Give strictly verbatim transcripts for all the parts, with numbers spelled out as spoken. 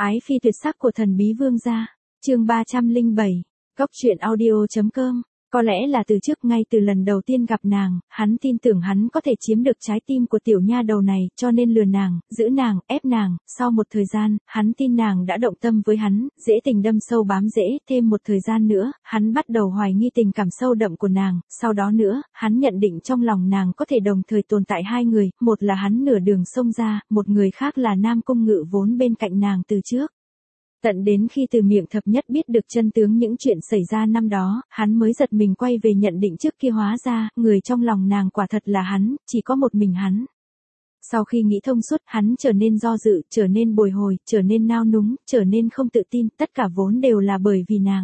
Ái phi tuyệt sắc của thần bí vương gia. Chương ba trăm lẻ bảy. Cốc truyện audio chấm com. Có lẽ là từ trước ngay từ lần đầu tiên gặp nàng, hắn tin tưởng hắn có thể chiếm được trái tim của tiểu nha đầu này, cho nên lừa nàng, giữ nàng, ép nàng. Sau một thời gian, hắn tin nàng đã động tâm với hắn, dễ tình đâm sâu bám rễ. Thêm một thời gian nữa, hắn bắt đầu hoài nghi tình cảm sâu đậm của nàng. Sau đó nữa, hắn nhận định trong lòng nàng có thể đồng thời tồn tại hai người, một là hắn nửa đường xông ra, một người khác là Nam Cung Ngự vốn bên cạnh nàng từ trước. Tận đến khi từ miệng thập nhất biết được chân tướng những chuyện xảy ra năm đó, hắn mới giật mình quay về nhận định trước kia, hóa ra, người trong lòng nàng quả thật là hắn, chỉ có một mình hắn. Sau khi nghĩ thông suốt, hắn trở nên do dự, trở nên bồi hồi, trở nên nao núng, trở nên không tự tin, tất cả vốn đều là bởi vì nàng.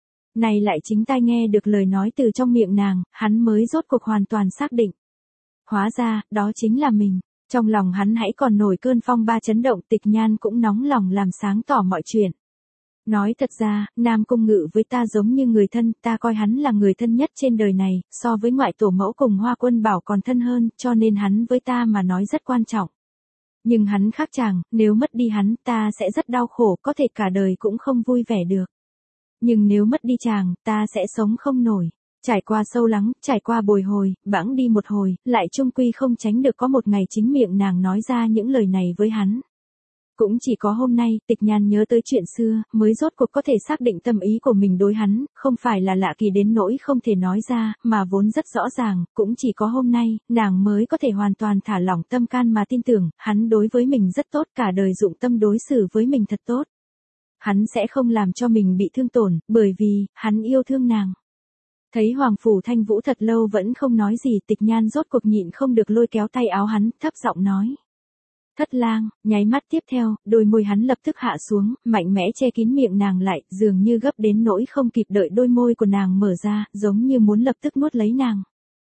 Này lại chính tai nghe được lời nói từ trong miệng nàng, hắn mới rốt cuộc hoàn toàn xác định. Hóa ra, đó chính là mình. Trong lòng hắn hãy còn nổi cơn phong ba chấn động, Tịch Nhan cũng nóng lòng làm sáng tỏ mọi chuyện. Nói thật ra, Nam Cung Ngự với ta giống như người thân, ta coi hắn là người thân nhất trên đời này, so với ngoại tổ mẫu cùng Hoa Quân Bảo còn thân hơn, cho nên hắn với ta mà nói rất quan trọng. Nhưng hắn khác chàng, nếu mất đi hắn, ta sẽ rất đau khổ, có thể cả đời cũng không vui vẻ được. Nhưng nếu mất đi chàng, ta sẽ sống không nổi. Trải qua sâu lắng, trải qua bồi hồi, bẵng đi một hồi, lại chung quy không tránh được có một ngày chính miệng nàng nói ra những lời này với hắn. Cũng chỉ có hôm nay, Tịch Nhan nhớ tới chuyện xưa, mới rốt cuộc có thể xác định tâm ý của mình đối hắn, không phải là lạ kỳ đến nỗi không thể nói ra, mà vốn rất rõ ràng, cũng chỉ có hôm nay, nàng mới có thể hoàn toàn thả lỏng tâm can mà tin tưởng, hắn đối với mình rất tốt, cả đời dụng tâm đối xử với mình thật tốt. Hắn sẽ không làm cho mình bị thương tổn, bởi vì, hắn yêu thương nàng. Thấy Hoàng Phủ Thanh Vũ thật lâu vẫn không nói gì, Tịch Nhan rốt cuộc nhịn không được lôi kéo tay áo hắn, thấp giọng nói. Thất lang, nháy mắt tiếp theo, đôi môi hắn lập tức hạ xuống, mạnh mẽ che kín miệng nàng lại, dường như gấp đến nỗi không kịp đợi đôi môi của nàng mở ra, giống như muốn lập tức nuốt lấy nàng.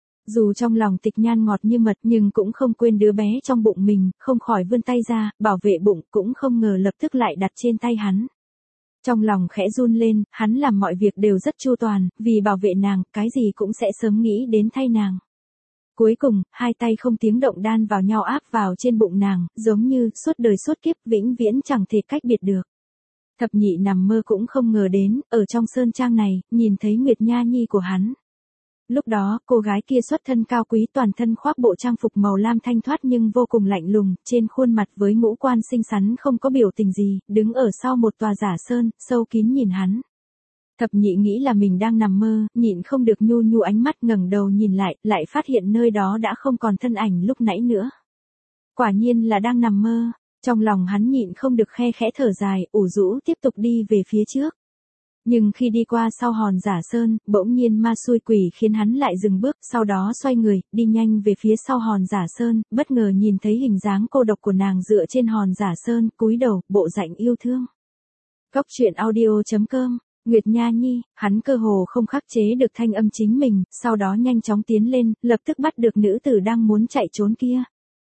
Dù trong lòng Tịch Nhan ngọt như mật nhưng cũng không quên đứa bé trong bụng mình, không khỏi vươn tay ra, bảo vệ bụng, cũng không ngờ lập tức lại đặt trên tay hắn. Trong lòng khẽ run lên, hắn làm mọi việc đều rất chu toàn, vì bảo vệ nàng, cái gì cũng sẽ sớm nghĩ đến thay nàng. Cuối cùng, hai tay không tiếng động đan vào nhau áp vào trên bụng nàng, giống như, suốt đời suốt kiếp, vĩnh viễn chẳng thể cách biệt được. Thập nhị nằm mơ cũng không ngờ đến, ở trong sơn trang này, nhìn thấy Nguyệt Nha Nhi của hắn. Lúc đó, cô gái kia xuất thân cao quý, toàn thân khoác bộ trang phục màu lam thanh thoát nhưng vô cùng lạnh lùng, trên khuôn mặt với ngũ quan xinh xắn không có biểu tình gì, đứng ở sau một tòa giả sơn, sâu kín nhìn hắn. Thập nhị nghĩ là mình đang nằm mơ, nhịn không được nhu nhu ánh mắt, ngẩng đầu nhìn lại, lại phát hiện nơi đó đã không còn thân ảnh lúc nãy nữa. Quả nhiên là đang nằm mơ, trong lòng hắn nhịn không được khe khẽ thở dài, ủ rũ tiếp tục đi về phía trước. Nhưng khi đi qua sau hòn giả sơn, bỗng nhiên ma xui quỷ khiến hắn lại dừng bước, sau đó xoay người, đi nhanh về phía sau hòn giả sơn, bất ngờ nhìn thấy hình dáng cô độc của nàng dựa trên hòn giả sơn, cúi đầu, bộ dạng yêu thương. Cốc truyện audio chấm com. Nguyệt Nha Nhi, hắn cơ hồ không khắc chế được thanh âm chính mình, sau đó nhanh chóng tiến lên, lập tức bắt được nữ tử đang muốn chạy trốn kia.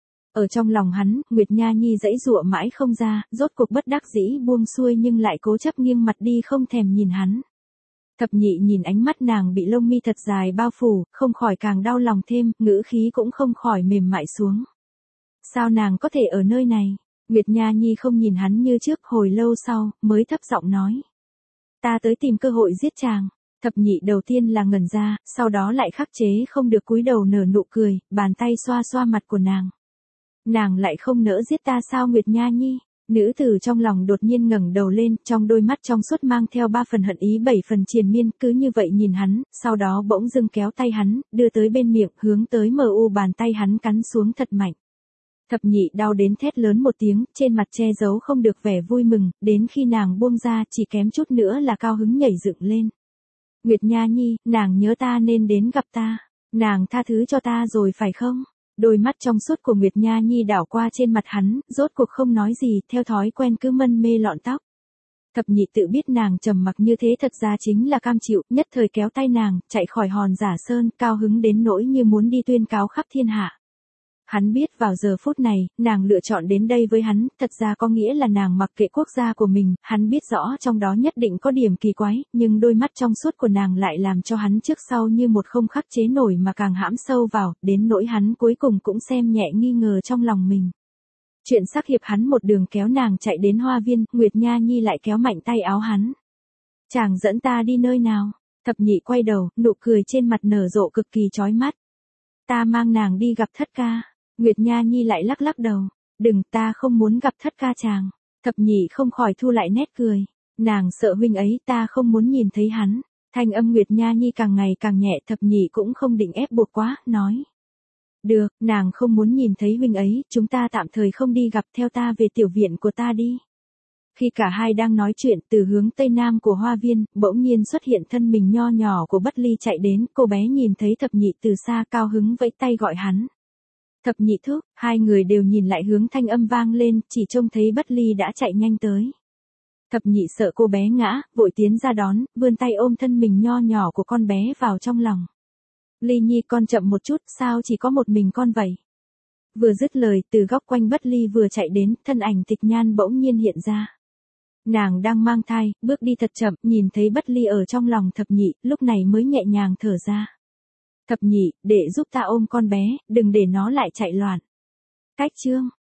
Ở trong lòng hắn, Nguyệt Nha Nhi giãy giụa mãi không ra, rốt cuộc bất đắc dĩ buông xuôi nhưng lại cố chấp nghiêng mặt đi không thèm nhìn hắn. Thập nhị nhìn ánh mắt nàng bị lông mi thật dài bao phủ, không khỏi càng đau lòng thêm, ngữ khí cũng không khỏi mềm mại xuống. Sao nàng có thể ở nơi này? Nguyệt Nha Nhi không nhìn hắn như trước, hồi lâu sau, mới thấp giọng nói. Ta tới tìm cơ hội giết chàng. Thập nhị đầu tiên là ngẩn ra, sau đó lại khắc chế không được cúi đầu nở nụ cười, bàn tay xoa xoa mặt của nàng. Nàng lại không nỡ giết ta sao Nguyệt Nha Nhi? Nữ tử trong lòng đột nhiên ngẩng đầu lên, trong đôi mắt trong suốt mang theo ba phần hận ý bảy phần triền miên, cứ như vậy nhìn hắn, sau đó bỗng dưng kéo tay hắn, đưa tới bên miệng, hướng tới mờ u bàn tay hắn cắn xuống thật mạnh. Thập nhị đau đến thét lớn một tiếng, trên mặt che giấu không được vẻ vui mừng, đến khi nàng buông ra chỉ kém chút nữa là cao hứng nhảy dựng lên. Nguyệt Nha Nhi, nàng nhớ ta nên đến gặp ta, nàng tha thứ cho ta rồi phải không? Đôi mắt trong suốt của Nguyệt Nha Nhi đảo qua trên mặt hắn, rốt cuộc không nói gì, theo thói quen cứ mân mê lọn tóc. Thập nhị tự biết nàng trầm mặc như thế thật ra chính là cam chịu, nhất thời kéo tay nàng, chạy khỏi hòn giả sơn, cao hứng đến nỗi như muốn đi tuyên cáo khắp thiên hạ. Hắn biết vào giờ phút này, nàng lựa chọn đến đây với hắn, thật ra có nghĩa là nàng mặc kệ quốc gia của mình, hắn biết rõ trong đó nhất định có điểm kỳ quái, nhưng đôi mắt trong suốt của nàng lại làm cho hắn trước sau như một không khắc chế nổi mà càng hãm sâu vào, đến nỗi hắn cuối cùng cũng xem nhẹ nghi ngờ trong lòng mình. Chuyện sắc hiệp hắn một đường kéo nàng chạy đến hoa viên, Nguyệt Nha Nhi lại kéo mạnh tay áo hắn. Chàng dẫn ta đi nơi nào? Thập nhị quay đầu, nụ cười trên mặt nở rộ cực kỳ chói mắt. Ta mang nàng đi gặp thất ca. Nguyệt Nha Nhi lại lắc lắc đầu. Đừng, ta không muốn gặp thất ca chàng. Thập nhị không khỏi thu lại nét cười. Nàng sợ huynh ấy, ta không muốn nhìn thấy hắn. Thanh âm Nguyệt Nha Nhi càng ngày càng nhẹ, thập nhị cũng không định ép buộc quá, nói. Được, nàng không muốn nhìn thấy huynh ấy, chúng ta tạm thời không đi gặp, theo ta về tiểu viện của ta đi. Khi cả hai đang nói chuyện, từ hướng tây nam của hoa viên, bỗng nhiên xuất hiện thân mình nho nhỏ của Bất Ly chạy đến, cô bé nhìn thấy thập nhị từ xa cao hứng vẫy tay gọi hắn. Thập nhị thúc, hai người đều nhìn lại hướng thanh âm vang lên, chỉ trông thấy Bất Ly đã chạy nhanh tới. Thập nhị sợ cô bé ngã, vội tiến ra đón, vươn tay ôm thân mình nho nhỏ của con bé vào trong lòng. Ly Nhi con chậm một chút, sao chỉ có một mình con vậy? Vừa dứt lời, từ góc quanh Bất Ly vừa chạy đến, thân ảnh Tịch Nhan bỗng nhiên hiện ra. Nàng đang mang thai, bước đi thật chậm, nhìn thấy Bất Ly ở trong lòng thập nhị, lúc này mới nhẹ nhàng thở ra. Thập nhị, để giúp ta ôm con bé, đừng để nó lại chạy loạn. Cách chương.